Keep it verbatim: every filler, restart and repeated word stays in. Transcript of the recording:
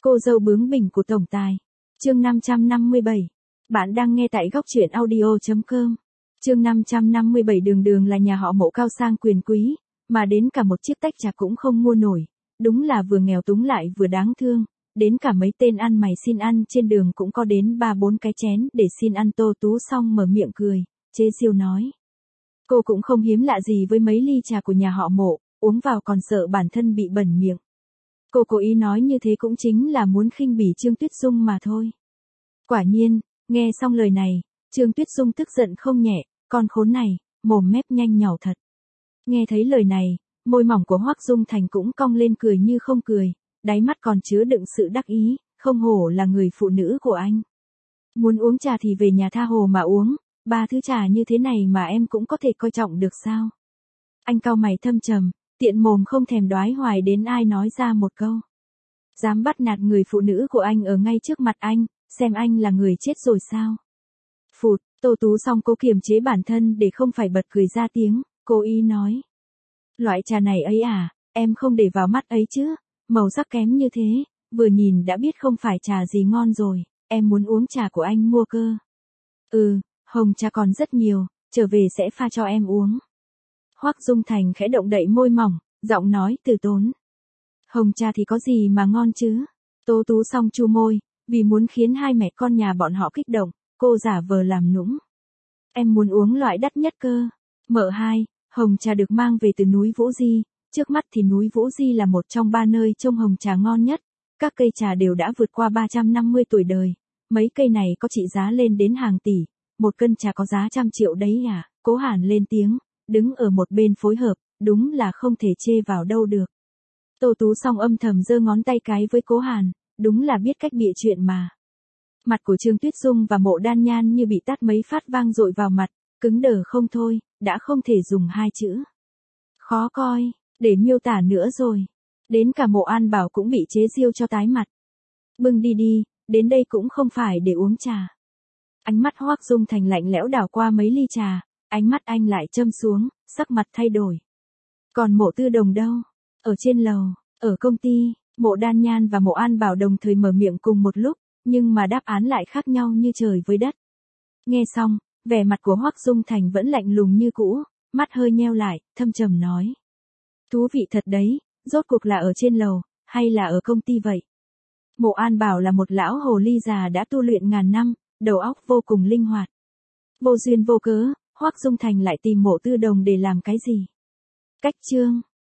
Cô dâu bướng bỉnh của tổng tài. Chương năm trăm năm mươi bảy. Bạn đang nghe tại góc truyện audio chấm com. Chương năm trăm năm mươi bảy. Đường Đường là nhà họ Mộ cao sang quyền quý, mà đến cả một chiếc tách trà cũng không mua nổi. Đúng là vừa nghèo túng lại vừa đáng thương. Đến cả mấy tên ăn mày xin ăn trên đường cũng có đến ba bốn cái chén để xin ăn. Tô Tú xong mở miệng cười, chế giễu nói. Cô cũng không hiếm lạ gì với mấy ly trà của nhà họ Mộ, uống vào còn sợ bản thân bị bẩn miệng. Cô cố ý nói như thế cũng chính là muốn khinh bỉ Trương Tuyết Dung mà thôi. Quả nhiên, nghe xong lời này, Trương Tuyết Dung tức giận không nhẹ, con khốn này, mồm mép nhanh nhảu thật. Nghe thấy lời này, môi mỏng của Hoắc Dung Thành cũng cong lên cười như không cười, đáy mắt còn chứa đựng sự đắc ý, không hổ là người phụ nữ của anh. Muốn uống trà thì về nhà tha hồ mà uống, ba thứ trà như thế này mà em cũng có thể coi trọng được sao? Anh cau mày thâm trầm, tiện mồm không thèm đoái hoài đến ai nói ra một câu. Dám bắt nạt người phụ nữ của anh ở ngay trước mặt anh, xem anh là người chết rồi sao? Phụt, Tô Tú xong cố kiềm chế bản thân để không phải bật cười ra tiếng, cố ý nói. Loại trà này ấy à, em không để vào mắt ấy chứ, màu sắc kém như thế, vừa nhìn đã biết không phải trà gì ngon rồi, em muốn uống trà của anh mua cơ. Ừ, hồng trà còn rất nhiều, trở về sẽ pha cho em uống. Hoắc Dung Thành khẽ động đậy môi mỏng, giọng nói từ tốn. Hồng trà thì có gì mà ngon chứ? Tô Tú xong chu môi, vì muốn khiến hai mẹ con nhà bọn họ kích động, cô giả vờ làm nũng. Em muốn uống loại đắt nhất cơ. Mợ hai, hồng trà được mang về từ núi Vũ Di, trước mắt thì núi Vũ Di là một trong ba nơi trông hồng trà ngon nhất. Các cây trà đều đã vượt qua ba trăm năm mươi tuổi đời, mấy cây này có trị giá lên đến hàng tỷ, một cân trà có giá trăm triệu đấy à? Cố Hàn lên tiếng, đứng ở một bên phối hợp, đúng là không thể chê vào đâu được. Tô Tú xong âm thầm giơ ngón tay cái với Cố Hàn, đúng là biết cách bịa chuyện mà. Mặt của Trương Tuyết Dung và Mộ Đan Nhan như bị tát mấy phát vang dội vào mặt, cứng đờ không thôi, đã không thể dùng hai chữ. Khó coi, để miêu tả nữa rồi. Đến cả Mộ An Bảo cũng bị chế giễu cho tái mặt. Bưng đi đi, đến đây cũng không phải để uống trà. Ánh mắt Hoắc Dung Thành lạnh lẽo đảo qua mấy ly trà, ánh mắt anh lại châm xuống, sắc mặt thay đổi. Còn Mộ Tư Đồng đâu? Ở trên lầu, ở công ty. Mộ Đan Nhan và Mộ An Bảo đồng thời mở miệng cùng một lúc, nhưng mà đáp án lại khác nhau như trời với đất. Nghe xong, vẻ mặt của Hoắc Dung Thành vẫn lạnh lùng như cũ, mắt hơi nheo lại, thâm trầm nói. Thú vị thật đấy, rốt cuộc là ở trên lầu, hay là ở công ty vậy? Mộ An Bảo là một lão hồ ly già đã tu luyện ngàn năm, đầu óc vô cùng linh hoạt. Vô duyên vô cớ, Hoắc Dung Thành lại tìm Mộ Tư Đồng để làm cái gì? Cách chương.